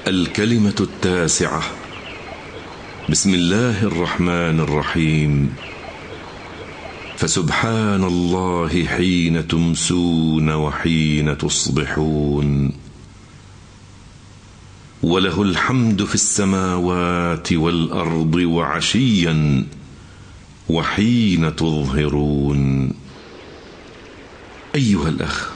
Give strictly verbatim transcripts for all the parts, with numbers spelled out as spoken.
الكلمة التاسعة. بسم الله الرحمن الرحيم. فسبحان الله حين تمسون وحين تصبحون، وله الحمد في السماوات والأرض وعشيا وحين تظهرون. أيها الأخ،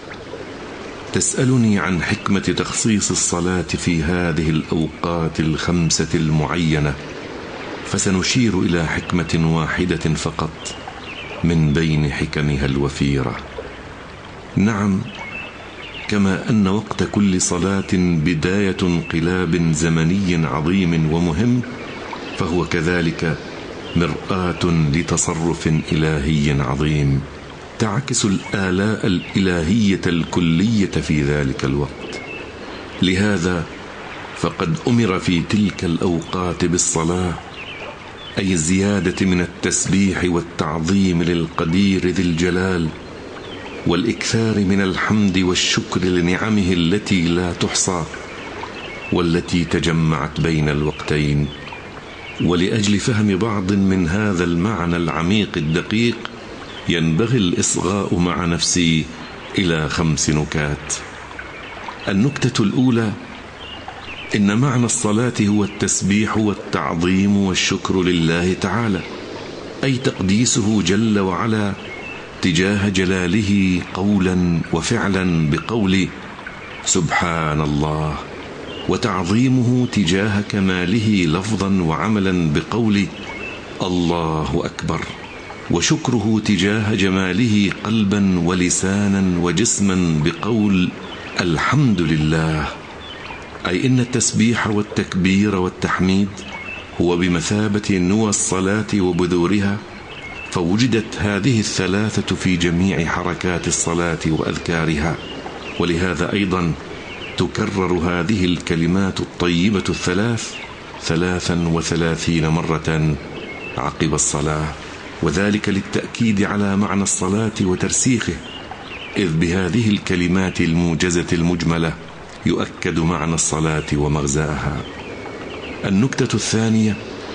تسألني عن حكمة تخصيص الصلاة في هذه الأوقات الخمسة المعينة، فسنشير إلى حكمة واحدة فقط من بين حكمها الوفيرة. نعم، كما أن وقت كل صلاة بداية انقلاب زمني عظيم ومهم، فهو كذلك مرآة لتصرف إلهي عظيم تعكس الآلاء الإلهية الكلية في ذلك الوقت. لهذا فقد أمر في تلك الأوقات بالصلاة، أي الزيادة من التسبيح والتعظيم للقدير ذي الجلال، والإكثار من الحمد والشكر لنعمه التي لا تحصى والتي تجمعت بين الوقتين. ولأجل فهم بعض من هذا المعنى العميق الدقيق، ينبغي الإصغاء مع نفسي إلى خمس نكات. النكتة الأولى: إن معنى الصلاة هو التسبيح والتعظيم والشكر لله تعالى، أي تقديسه جل وعلا تجاه جلاله قولا وفعلا بقول سبحان الله، وتعظيمه تجاه كماله لفظا وعملا بقول الله أكبر، وشكره تجاه جماله قلبا ولسانا وجسما بقول الحمد لله. أي إن التسبيح والتكبير والتحميد هو بمثابة نوى الصلاة وبذورها، فوجدت هذه الثلاثة في جميع حركات الصلاة وأذكارها. ولهذا أيضا تكرر هذه الكلمات الطيبة الثلاث ثلاثا وثلاثين مرة عقب الصلاة، وذلك للتأكيد على معنى الصلاة وترسيخه، إذ بهذه الكلمات الموجزة المجملة يؤكد معنى الصلاة ومغزاها. النكتة الثانية: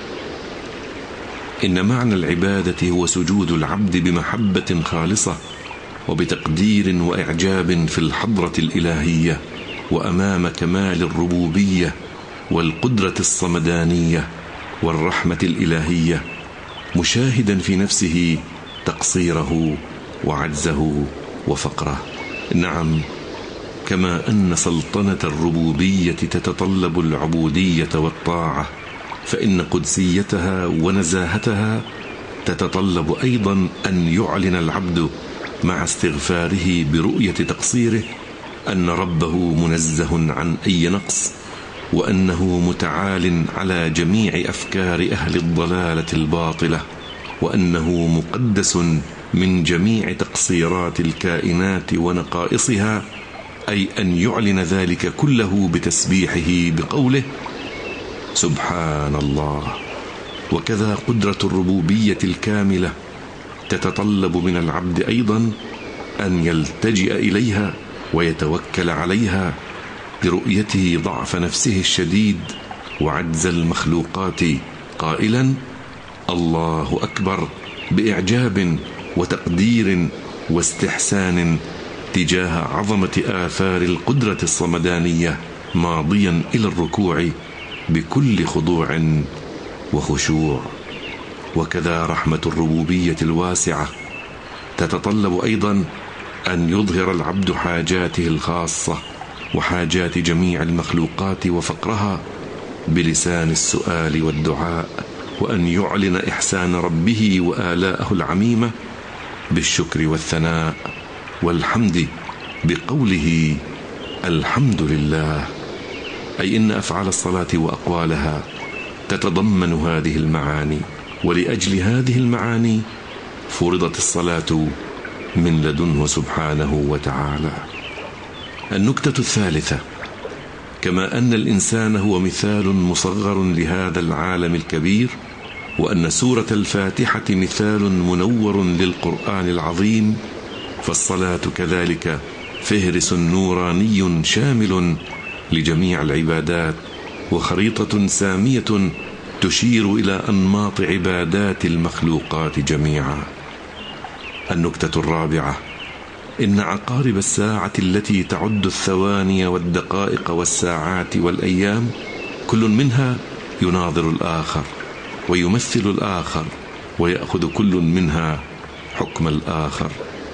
إن معنى العبادة هو سجود العبد بمحبة خالصة وبتقدير وإعجاب في الحضرة الإلهية، وأمام كمال الربوبية والقدرة الصمدانية والرحمة الإلهية، مشاهدا في نفسه تقصيره وعجزه وفقره. نعم، كما أن سلطنة الربوبية تتطلب العبودية والطاعة، فإن قدسيتها ونزاهتها تتطلب أيضا أن يعلن العبد مع استغفاره برؤية تقصيره أن ربه منزه عن أي نقص، وأنه متعال على جميع أفكار أهل الضلالة الباطلة، وأنه مقدس من جميع تقصيرات الكائنات ونقائصها، أي أن يعلن ذلك كله بتسبيحه بقوله سبحان الله. وكذا قدرة الربوبية الكاملة تتطلب من العبد أيضا أن يلتجئ إليها ويتوكل عليها برؤيته ضعف نفسه الشديد وعجز المخلوقات، قائلا الله أكبر بإعجاب وتقدير واستحسان تجاه عظمة آثار القدرة الصمدانية، ماضيا إلى الركوع بكل خضوع وخشوع. وكذا رحمة الربوبية الواسعة تتطلب أيضا أن يظهر العبد حاجاته الخاصة وحاجات جميع المخلوقات وفقرها بلسان السؤال والدعاء، وأن يعلن إحسان ربه وآلاءه العميمة بالشكر والثناء والحمد بقوله الحمد لله. أي إن أفعال الصلاة وأقوالها تتضمن هذه المعاني، ولأجل هذه المعاني فرضت الصلاة من لدنه سبحانه وتعالى. النكتة الثالثة: كما أن الإنسان هو مثال مصغر لهذا العالم الكبير، وأن سورة الفاتحة مثال منور للقرآن العظيم، فالصلاة كذلك فهرس نوراني شامل لجميع العبادات وخريطة سامية تشير إلى أنماط عبادات المخلوقات جميعا. النكتة الرابعة: إن عقارب الساعة التي تعد الثواني والدقائق والساعات والأيام كل منها يناظر الآخر ويمثل الآخر ويأخذ كل منها حكم الآخر.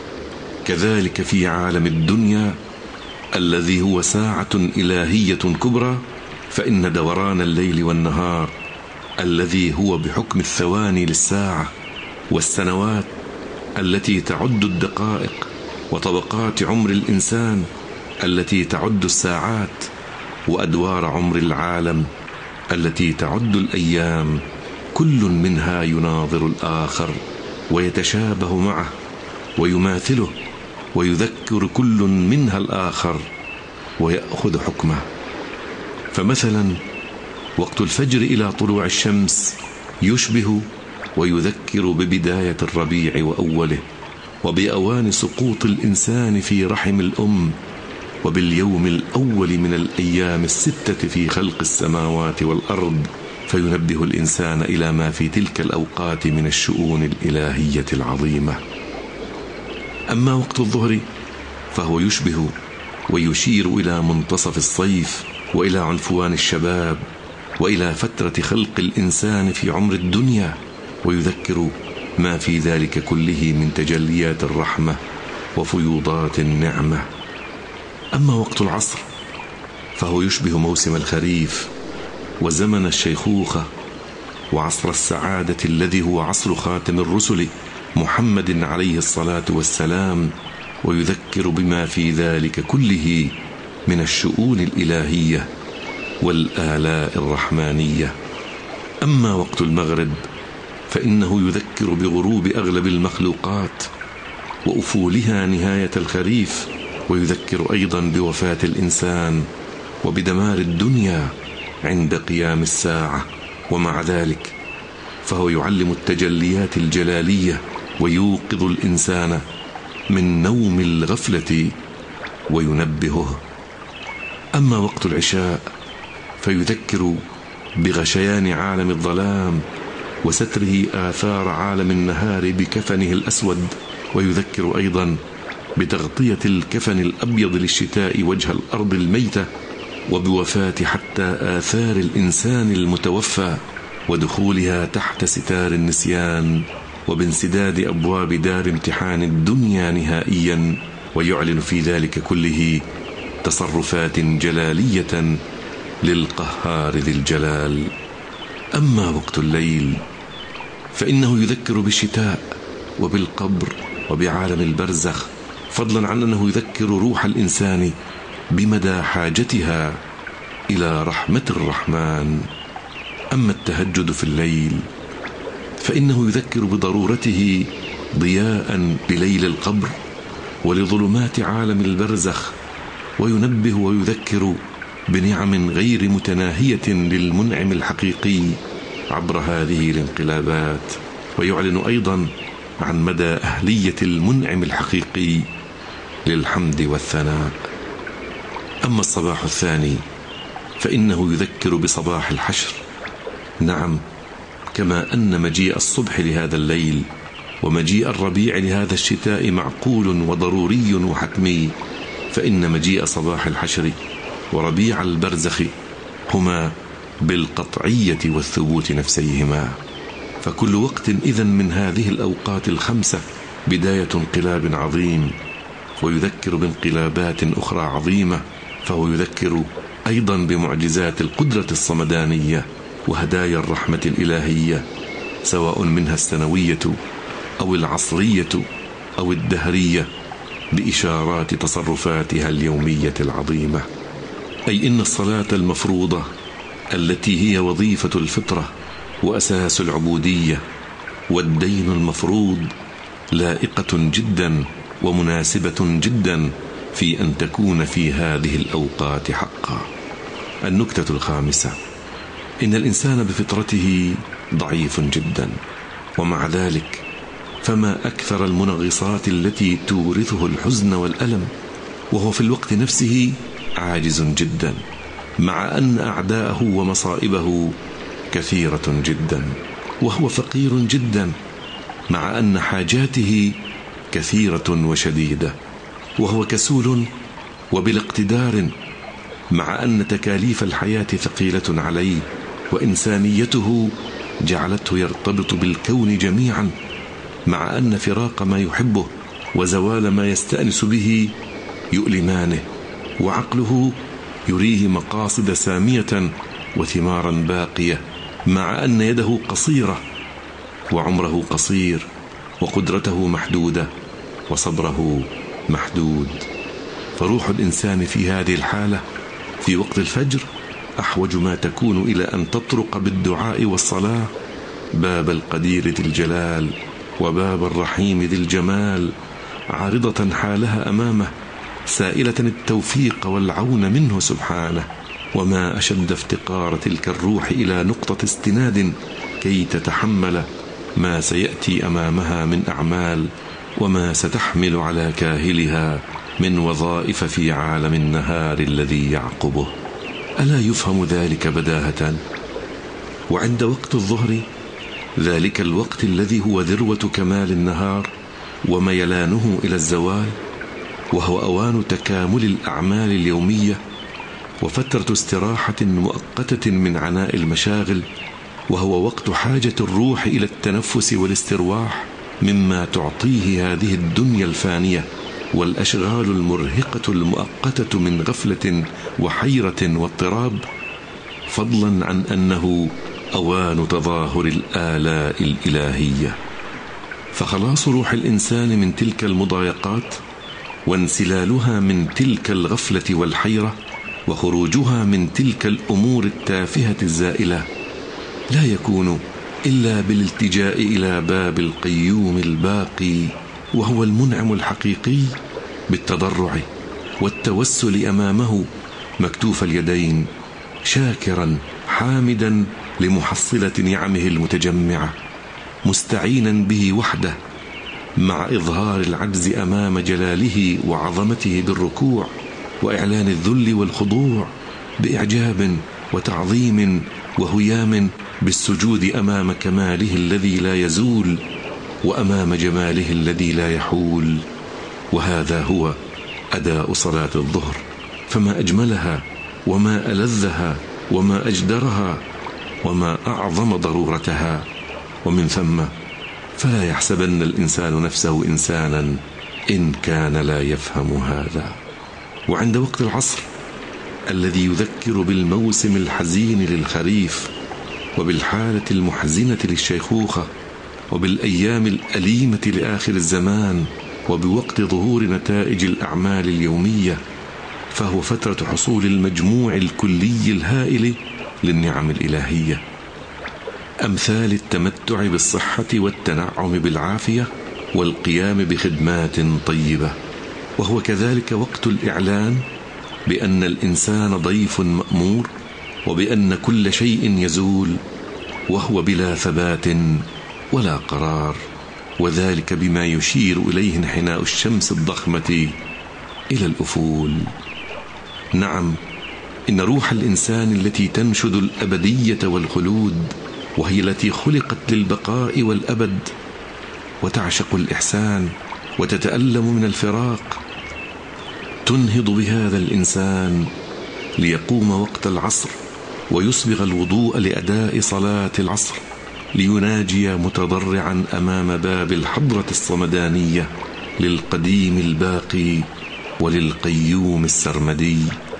كذلك في عالم الدنيا الذي هو ساعة إلهية كبرى، فإن دوران الليل والنهار الذي هو بحكم الثواني للساعة، والسنوات التي تعد الدقائق، وطبقات عمر الإنسان التي تعد الساعات، وأدوار عمر العالم التي تعد الأيام، كل منها يناظر الآخر ويتشابه معه ويماثله، ويذكر كل منها الآخر ويأخذ حكمه. فمثلا وقت الفجر إلى طلوع الشمس يشبه ويذكر ببداية الربيع وأوله، وبأوان سقوط الإنسان في رحم الأم، وباليوم الأول من الأيام الستة في خلق السماوات والأرض، فينبه الإنسان إلى ما في تلك الأوقات من الشؤون الإلهية العظيمة. أما وقت الظهر فهو يشبه ويشير إلى منتصف الصيف، وإلى عنفوان الشباب، وإلى فترة خلق الإنسان في عمر الدنيا، ويذكر ما في ذلك كله من تجليات الرحمة وفيوضات النعمة. أما وقت العصر فهو يشبه موسم الخريف وزمن الشيخوخة وعصر السعادة الذي هو عصر خاتم الرسل محمد عليه الصلاة والسلام، ويذكر بما في ذلك كله من الشؤون الإلهية والآلاء الرحمانية. أما وقت المغرب فإنه يذكر بغروب أغلب المخلوقات وأفولها نهاية الخريف، ويذكر أيضا بوفاة الإنسان وبدمار الدنيا عند قيام الساعة. ومع ذلك فهو يعلم التجليات الجلالية ويوقظ الإنسان من نوم الغفلة وينبهه. أما وقت العشاء فيذكر بغشيان عالم الظلام وستره آثار عالم النهار بكفنه الأسود، ويذكر أيضا بتغطية الكفن الأبيض للشتاء وجه الأرض الميتة، وبوفاة حتى آثار الإنسان المتوفى ودخولها تحت ستار النسيان، وبانسداد أبواب دار امتحان الدنيا نهائيا، ويعلن في ذلك كله تصرفات جلالية للقهار ذي الجلال. أما وقت الليل فإنه يذكر بالشتاء وبالقبر وبعالم البرزخ، فضلا عن أنه يذكر روح الإنسان بمدى حاجتها إلى رحمة الرحمن. أما التهجد في الليل فإنه يذكر بضرورته ضياء لليل القبر ولظلمات عالم البرزخ، وينبه ويذكر بنعم غير متناهية للمنعم الحقيقي عبر هذه الانقلابات، ويعلن أيضا عن مدى أهلية المنعم الحقيقي للحمد والثناء. أما الصباح الثاني فإنه يذكر بصباح الحشر، نعم، كما أن مجيء الصبح لهذا الليل ومجيء الربيع لهذا الشتاء معقول وضروري وحتمي، فإن مجيء صباح الحشر وربيع البرزخ هما بالقطعية والثبوت نفسيهما. فكل وقت إذن من هذه الأوقات الخمسة بداية انقلاب عظيم، ويذكر بانقلابات أخرى عظيمة، فهو يذكر أيضا بمعجزات القدرة الصمدانية وهدايا الرحمة الإلهية، سواء منها السنوية أو العصرية أو الدهرية، بإشارات تصرفاتها اليومية العظيمة. أي إن الصلاة المفروضة التي هي وظيفة الفطرة وأساس العبودية والدين المفروض لائقة جدا ومناسبة جدا في أن تكون في هذه الأوقات حقا. النكتة الخامسة: إن الإنسان بفطرته ضعيف جدا، ومع ذلك فما أكثر المنغصات التي تورثه الحزن والألم، وهو في الوقت نفسه عاجز جدا، مع أن أعداءه ومصائبه كثيرة جدا، وهو فقير جدا مع أن حاجاته كثيرة وشديدة، وهو كسول وبلا اقتدار مع أن تكاليف الحياة ثقيلة عليه، وإنسانيته جعلته يرتبط بالكون جميعا، مع أن فراق ما يحبه وزوال ما يستأنس به يؤلمانه، وعقله يريه مقاصد سامية وثمارا باقية، مع أن يده قصيرة وعمره قصير وقدرته محدودة وصبره محدود. فروح الإنسان في هذه الحالة في وقت الفجر أحوج ما تكون إلى أن تطرق بالدعاء والصلاة باب القدير ذي الجلال وباب الرحيم ذي الجمال، عارضة حالها أمامه، سائلة التوفيق والعون منه سبحانه. وما أشد افتقار تلك الروح إلى نقطة استناد كي تتحمل ما سيأتي أمامها من أعمال، وما ستحمل على كاهلها من وظائف في عالم النهار الذي يعقبه. ألا يفهم ذلك بداهة؟ وعند وقت الظهر، ذلك الوقت الذي هو ذروة كمال النهار وميلانه إلى الزوال، وهو أوان تكامل الأعمال اليومية وفترة استراحة مؤقتة من عناء المشاغل، وهو وقت حاجة الروح إلى التنفس والاسترواح مما تعطيه هذه الدنيا الفانية والأشغال المرهقة المؤقتة من غفلة وحيرة واضطراب، فضلا عن أنه أوان تظاهر الآلاء الإلهية. فخلاص روح الإنسان من تلك المضايقات وانسلالها من تلك الغفلة والحيرة وخروجها من تلك الأمور التافهة الزائلة لا يكون إلا بالالتجاء إلى باب القيوم الباقي، وهو المنعم الحقيقي، بالتضرع والتوسل أمامه مكتوف اليدين، شاكرا حامدا لمحصلة نعمه المتجمعة، مستعينا به وحده، مع إظهار العجز أمام جلاله وعظمته بالركوع وإعلان الذل والخضوع، بإعجاب وتعظيم وهيام بالسجود أمام كماله الذي لا يزول وأمام جماله الذي لا يحول. وهذا هو أداء صلاة الظهر، فما أجملها وما ألذها وما أجدرها وما أعظم ضرورتها. ومن ثم فلا يحسبن الإنسان نفسه إنسانا إن كان لا يفهم هذا. وعند وقت العصر الذي يذكر بالموسم الحزين للخريف وبالحالة المحزنة للشيخوخة وبالأيام الأليمة لآخر الزمان وبوقت ظهور نتائج الأعمال اليومية، فهو فترة حصول المجموع الكلي الهائل للنعم الإلهية، أمثال التمتع بالصحة والتنعم بالعافية والقيام بخدمات طيبة. وهو كذلك وقت الإعلان بأن الإنسان ضيف مأمور، وبأن كل شيء يزول، وهو بلا ثبات ولا قرار، وذلك بما يشير إليه انحناء الشمس الضخمة إلى الأفول. نعم، إن روح الإنسان التي تنشد الأبدية والخلود، وهي التي خلقت للبقاء والأبد، وتعشق الإحسان وتتألم من الفراق، تنهض بهذا الإنسان ليقوم وقت العصر ويسبغ الوضوء لأداء صلاة العصر، ليناجي متضرعا أمام باب الحضرة الصمدانية للقديم الباقي وللقيوم السرمدي،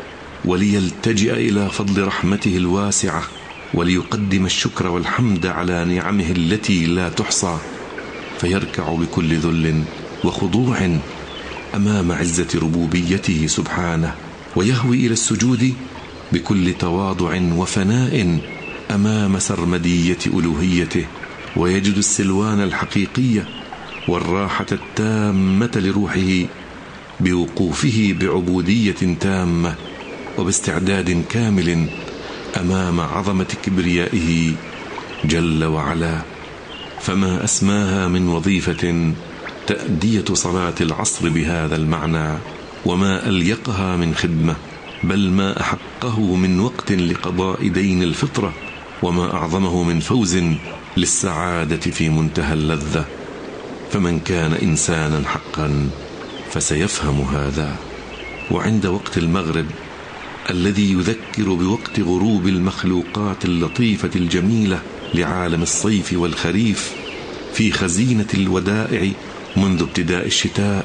وليلتجئ إلى فضل رحمته الواسعة، وليقدم الشكر والحمد على نعمه التي لا تحصى، فيركع بكل ذل وخضوع أمام عزة ربوبيته سبحانه، ويهوي إلى السجود بكل تواضع وفناء أمام سرمدية ألوهيته، ويجد السلوان الحقيقية والراحة التامة لروحه بوقوفه بعبودية تامة وباستعداد كامل أمام عظمة كبريائه جل وعلا. فما أسماها من وظيفة تأدية صلاة العصر بهذا المعنى، وما أليقها من خدمة بل ما أحقه من وقت لقضاء دين الفطرة، وما أعظمه من فوز للسعادة في منتهى اللذة. فمن كان إنسانا حقا فسيفهم هذا. وعند وقت المغرب الذي يذكر بوقت غروب المخلوقات اللطيفة الجميلة لعالم الصيف والخريف في خزينة الودائع منذ ابتداء الشتاء،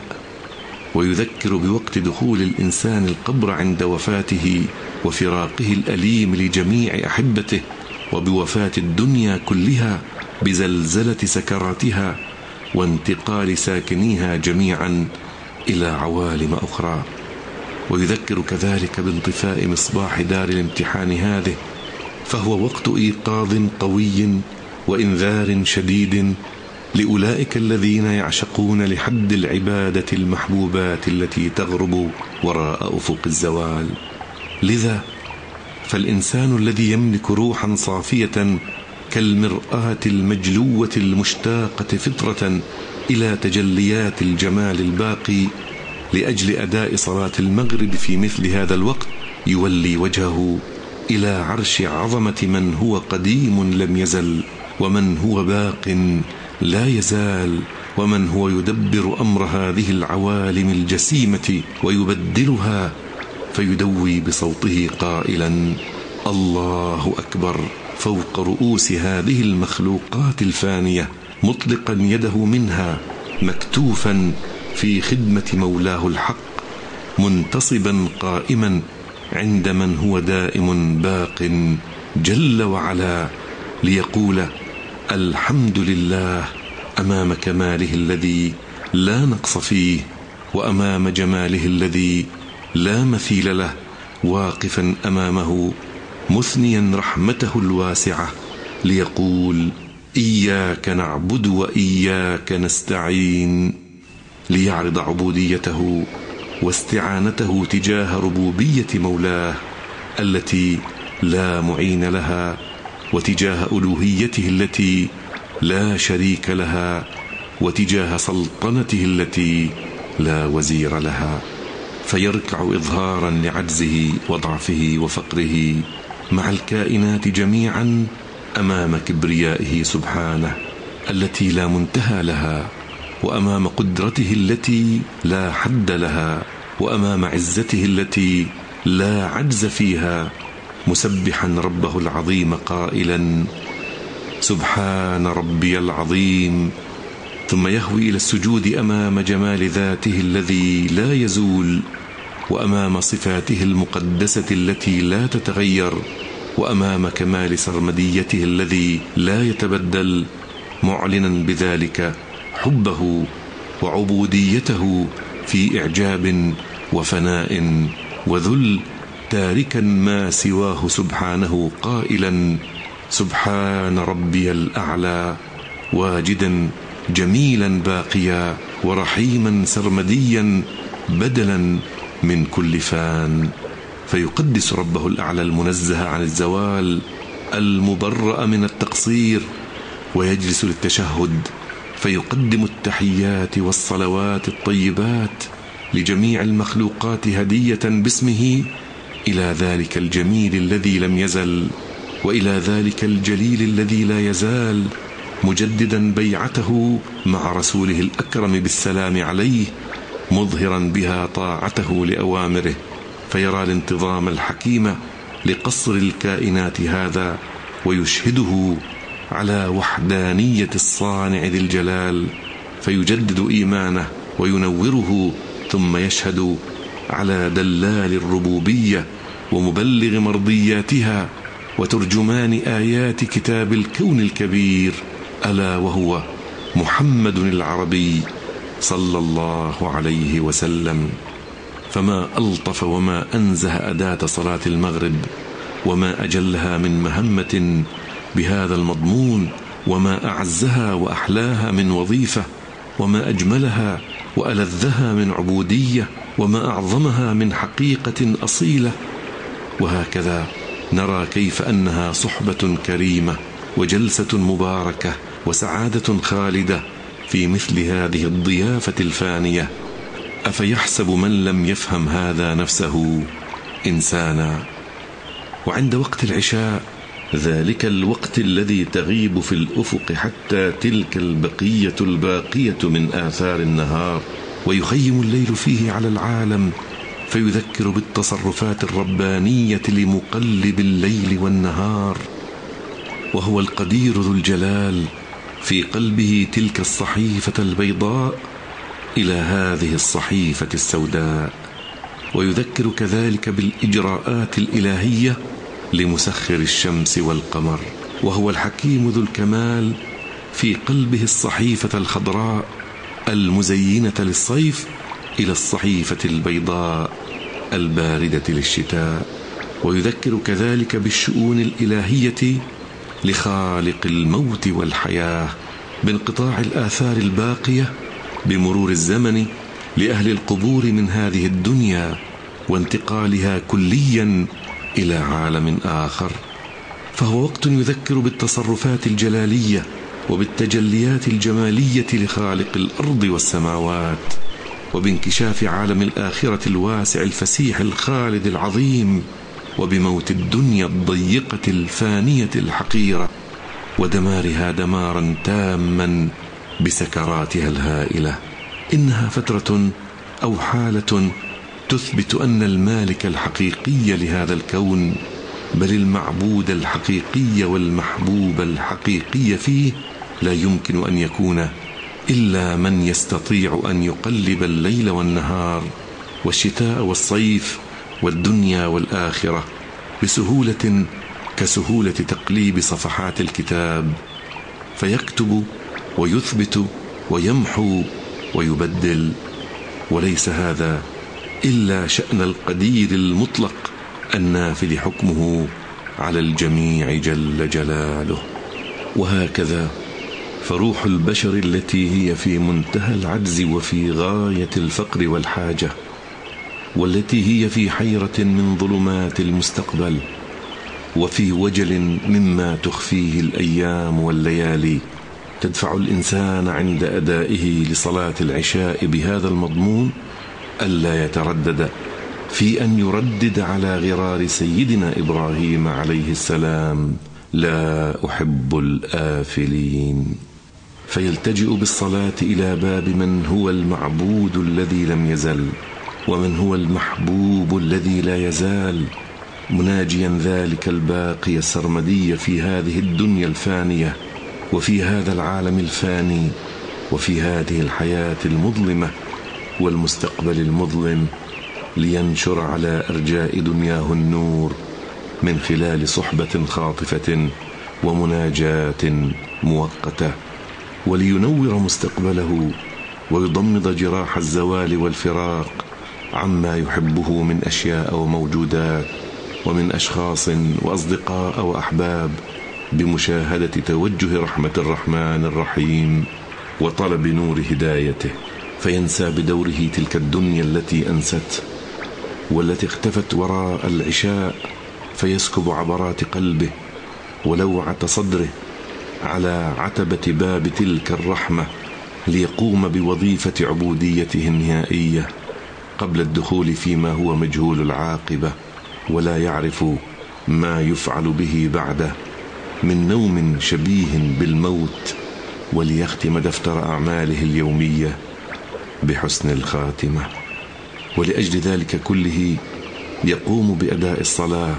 ويذكر بوقت دخول الإنسان القبر عند وفاته وفراقه الأليم لجميع أحبته، وبوفاة الدنيا كلها بزلزلة سكراتها وانتقال ساكنيها جميعا إلى عوالم أخرى. ويذكر كذلك بانطفاء مصباح دار الامتحان هذه، فهو وقت إيقاظ قوي وإنذار شديد لأولئك الذين يعشقون لحد العبادة المحبوبات التي تغرب وراء أفق الزوال. لذا فالإنسان الذي يملك روحا صافية كالمرآة المجلوة المشتاقة فطرة إلى تجليات الجمال الباقي لأجل أداء صلاة المغرب في مثل هذا الوقت، يولي وجهه إلى عرش عظمة من هو قديم لم يزل، ومن هو باق لا يزال، ومن هو يدبر أمر هذه العوالم الجسيمة ويبدلها، فيدوي بصوته قائلا: الله أكبر، فوق رؤوس هذه المخلوقات الفانية، مطلقا يده منها مكتوفا في خدمة مولاه الحق، منتصبا قائما عند من هو دائم باق جل وعلا، ليقول الحمد لله أمام كماله الذي لا نقص فيه، وأمام جماله الذي لا مثيل له، واقفا أمامه مثنيا رحمته الواسعة، ليقول إياك نعبد وإياك نستعين، ليعرض عبوديته واستعانته تجاه ربوبية مولاه التي لا معين لها، وتجاه ألوهيته التي لا شريك لها، وتجاه سلطنته التي لا وزير لها، فيركع إظهارا لعجزه وضعفه وفقره مع الكائنات جميعا أمام كبريائه سبحانه التي لا منتهى لها، وأمام قدرته التي لا حد لها، وأمام عزته التي لا عجز فيها، مسبحا ربه العظيم قائلا سبحان ربي العظيم، ثم يهوي إلى السجود أمام جمال ذاته الذي لا يزول، وأمام صفاته المقدسة التي لا تتغير، وأمام كمال سرمديته الذي لا يتبدل، معلنا بذلك حبه وعبوديته في إعجاب وفناء وذل، تاركا ما سواه سبحانه قائلا سبحان ربي الأعلى، واجدا جميلا باقيا ورحيما سرمديا بدلا من كل فان، فيقدس ربه الأعلى المنزه عن الزوال المبرأ من التقصير، ويجلس للتشهد فيقدم التحيات والصلوات الطيبات لجميع المخلوقات هدية باسمه إلى ذلك الجميل الذي لم يزل، وإلى ذلك الجليل الذي لا يزال، مجددا بيعته مع رسوله الأكرم بالسلام عليه، مظهرا بها طاعته لأوامره، فيرى الانتظام الحكيم لقصر الكائنات هذا، ويشهده على وحدانية الصانع ذي الجلال، فيجدد إيمانه وينوره، ثم يشهد على دلال الربوبية ومبلغ مرضياتها وترجمان آيات كتاب الكون الكبير، ألا وهو محمد العربي صلى الله عليه وسلم. فما ألطف وما أنزه أداة صلاة المغرب، وما أجلها من مهمة بهذا المضمون، وما أعزها وأحلاها من وظيفة، وما أجملها وألذها من عبودية، وما أعظمها من حقيقة أصيلة. وهكذا نرى كيف أنها صحبة كريمة وجلسة مباركة وسعادة خالدة في مثل هذه الضيافة الفانية. أفيحسب من لم يفهم هذا نفسه إنسانا. وعند وقت العشاء، ذلك الوقت الذي تغيب في الأفق حتى تلك البقية الباقية من آثار النهار، ويخيم الليل فيه على العالم فيذكر بالتصرفات الربانية لمقلب الليل والنهار، وهو القدير ذو الجلال في قلبه تلك الصحيفة البيضاء إلى هذه الصحيفة السوداء، ويذكر كذلك بالإجراءات الإلهية لمسخر الشمس والقمر، وهو الحكيم ذو الكمال في قلبه الصحيفة الخضراء المزينة للصيف إلى الصحيفة البيضاء الباردة للشتاء، ويذكر كذلك بالشؤون الإلهية لخالق الموت والحياة، بانقطاع الآثار الباقية بمرور الزمن لأهل القبور من هذه الدنيا، وانتقالها كليا إلى عالم آخر. فهو وقت يذكر بالتصرفات الجلالية وبالتجليات الجمالية لخالق الأرض والسماوات، وبانكشاف عالم الآخرة الواسع الفسيح الخالد العظيم، وبموت الدنيا الضيقة الفانية الحقيرة ودمارها دمارا تاما بسكراتها الهائلة. إنها فترة أو حالة تثبت أن المالك الحقيقي لهذا الكون، بل المعبود الحقيقي والمحبوب الحقيقي فيه، لا يمكن أن يكون إلا من يستطيع أن يقلب الليل والنهار والشتاء والصيف والدنيا والآخرة بسهولة كسهولة تقليب صفحات الكتاب، فيكتب ويثبت ويمحو ويبدل. وليس هذا إلا شأن القدير المطلق النافذ حكمه على الجميع جل جلاله. وهكذا فروح البشر التي هي في منتهى العجز وفي غاية الفقر والحاجة، والتي هي في حيرة من ظلمات المستقبل وفي وجل مما تخفيه الأيام والليالي، تدفع الإنسان عند أدائه لصلاة العشاء بهذا المضمون ألا يتردد في أن يردد على غرار سيدنا إبراهيم عليه السلام: لا أحب الآفلين. فيلتجئ بالصلاة إلى باب من هو المعبود الذي لم يزل، ومن هو المحبوب الذي لا يزال، مناجيا ذلك الباقي السرمدي في هذه الدنيا الفانية وفي هذا العالم الفاني وفي هذه الحياة المظلمة والمستقبل المظلم، لينشر على أرجاء دنياه النور من خلال صحبة خاطفة ومناجاة مؤقتة، ولينور مستقبله ويضمد جراح الزوال والفراق عما يحبه من أشياء وموجودات ومن أشخاص وأصدقاء وأحباب، بمشاهدة توجه رحمة الرحمن الرحيم وطلب نور هدايته، فينسى بدوره تلك الدنيا التي أنست والتي اختفت وراء العشاء، فيسكب عبرات قلبه ولوعة صدره على عتبة باب تلك الرحمة ليقوم بوظيفة عبوديته النهائية قبل الدخول فيما هو مجهول العاقبة ولا يعرف ما يفعل به بعده من نوم شبيه بالموت، وليختم دفتر أعماله اليومية بحسن الخاتمة. ولأجل ذلك كله يقوم بأداء الصلاة،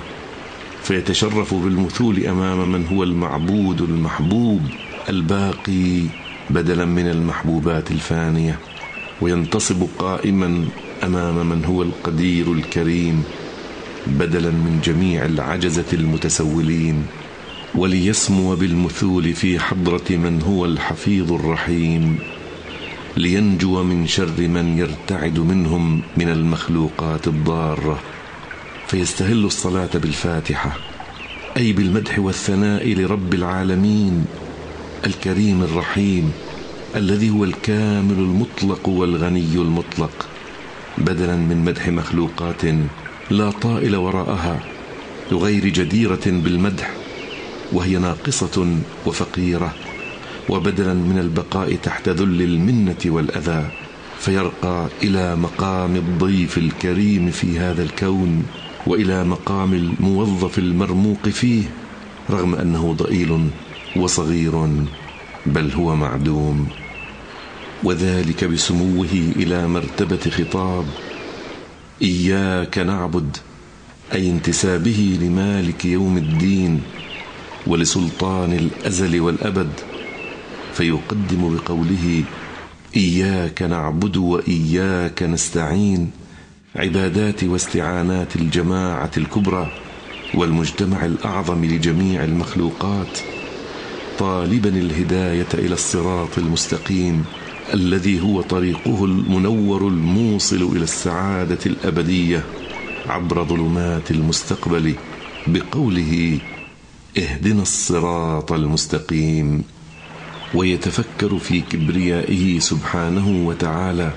فيتشرف بالمثول أمام من هو المعبود المحبوب الباقي بدلا من المحبوبات الفانية، وينتصب قائما أمام من هو القدير الكريم بدلا من جميع العجزة المتسولين، وليسمو بالمثول في حضرة من هو الحفيظ الرحيم، لينجو من شر من يرتعد منهم من المخلوقات الضارة. فيستهل الصلاة بالفاتحة، أي بالمدح والثناء لرب العالمين الكريم الرحيم الذي هو الكامل المطلق والغني المطلق، بدلا من مدح مخلوقات لا طائل وراءها غير جديرة بالمدح وهي ناقصة وفقيرة، وبدلا من البقاء تحت ذل المنة والأذى، فيرقى إلى مقام الضيف الكريم في هذا الكون وإلى مقام الموظف المرموق فيه، رغم أنه ضئيل وصغير بل هو معدوم، وذلك بسموه إلى مرتبة خطاب إياك نعبد، أي انتسابه لمالك يوم الدين ولسلطان الأزل والأبد، فيقدم بقوله إياك نعبد وإياك نستعين عبادات واستعانات الجماعة الكبرى والمجتمع الأعظم لجميع المخلوقات، طالبا الهداية إلى الصراط المستقيم الذي هو طريقه المنور الموصل إلى السعادة الأبدية عبر ظلمات المستقبل، بقوله اهدنا الصراط المستقيم. ويتفكر في كبريائه سبحانه وتعالى،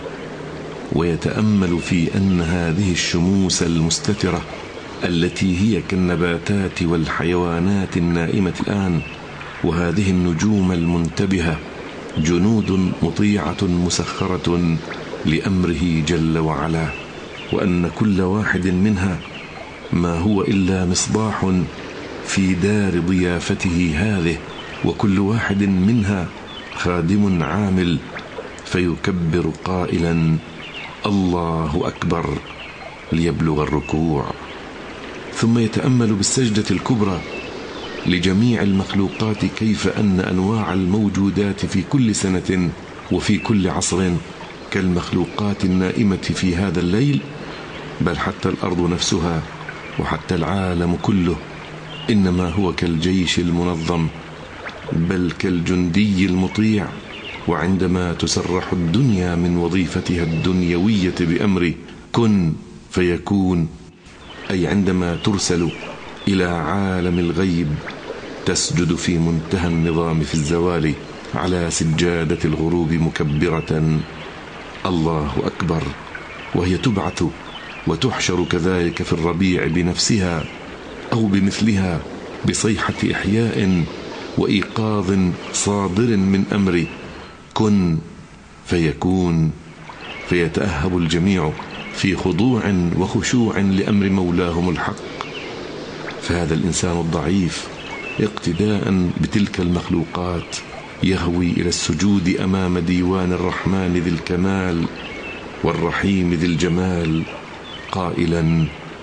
ويتأمل في أن هذه الشموس المستترة التي هي كالنباتات والحيوانات النائمة الآن، وهذه النجوم المنتبهة جنود مطيعة مسخرة لأمره جل وعلا، وأن كل واحد منها ما هو إلا مصباح في دار ضيافته هذه، وكل واحد منها خادم عامل، فيكبر قائلا الله أكبر ليبلغ الركوع، ثم يتأمل بالسجدة الكبرى لجميع المخلوقات كيف أن أنواع الموجودات في كل سنة وفي كل عصر كالمخلوقات النائمة في هذا الليل، بل حتى الأرض نفسها وحتى العالم كله إنما هو كالجيش المنظم، بل كالجندي المطيع. وعندما تسرح الدنيا من وظيفتها الدنيوية بأمر كن فيكون، أي عندما ترسل إلى عالم الغيب، تسجد في منتهى النظام في الزوال على سجادة الغروب مكبرة الله أكبر، وهي تبعث وتحشر كذلك في الربيع بنفسها أو بمثلها بصيحة إحياء وإيقاظ صادر من أمر كن فيكون، فيتأهب الجميع في خضوع وخشوع لأمر مولاهم الحق. فهذا الإنسان الضعيف اقتداء بتلك المخلوقات يهوي إلى السجود أمام ديوان الرحمن ذي الكمال والرحيم ذي الجمال قائلا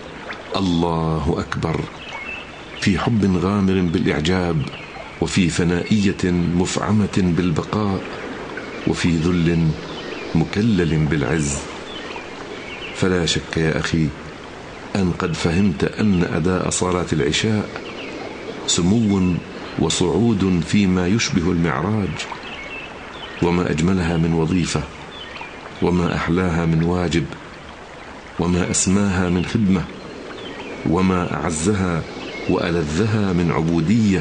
الله أكبر، في حب غامر بالإعجاب، وفي فنائية مفعمة بالبقاء، وفي ذل مكلل بالعز. فلا شك يا أخي أن قد فهمت أن أداء صلاة العشاء سمو وصعود فيما يشبه المعراج، وما أجملها من وظيفة، وما أحلاها من واجب، وما أسماها من خدمة، وما أعزها وألذها من عبودية،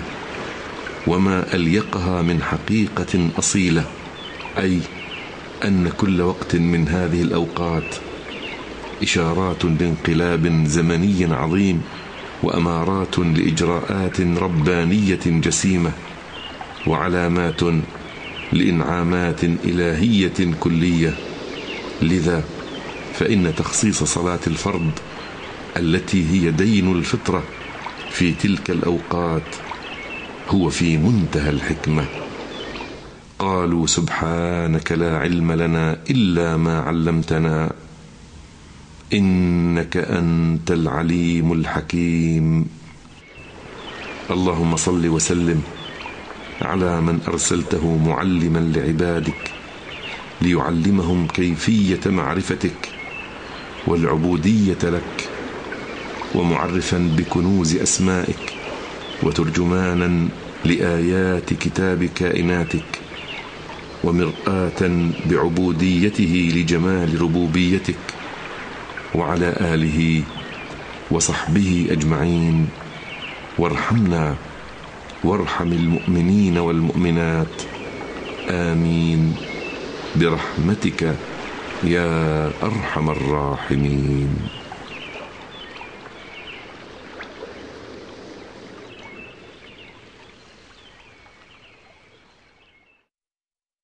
وما أليقها من حقيقة أصيلة، أي أن كل وقت من هذه الأوقات إشارات لانقلاب زمني عظيم، وأمارات لإجراءات ربانية جسيمة، وعلامات لإنعامات إلهية كلية. لذا فإن تخصيص صلاة الفرض التي هي دين الفطرة في تلك الأوقات هو في منتهى الحكمة. قالوا سبحانك لا علم لنا إلا ما علمتنا إنك أنت العليم الحكيم. اللهم صل وسلم على من أرسلته معلما لعبادك ليعلمهم كيفية معرفتك والعبودية لك، ومعرفا بكنوز أسمائك، وترجمانا لآيات كتاب كائناتك، ومرآة بعبوديته لجمال ربوبيتك، وعلى آله وصحبه أجمعين. وارحمنا وارحم المؤمنين والمؤمنات آمين برحمتك يا أرحم الراحمين.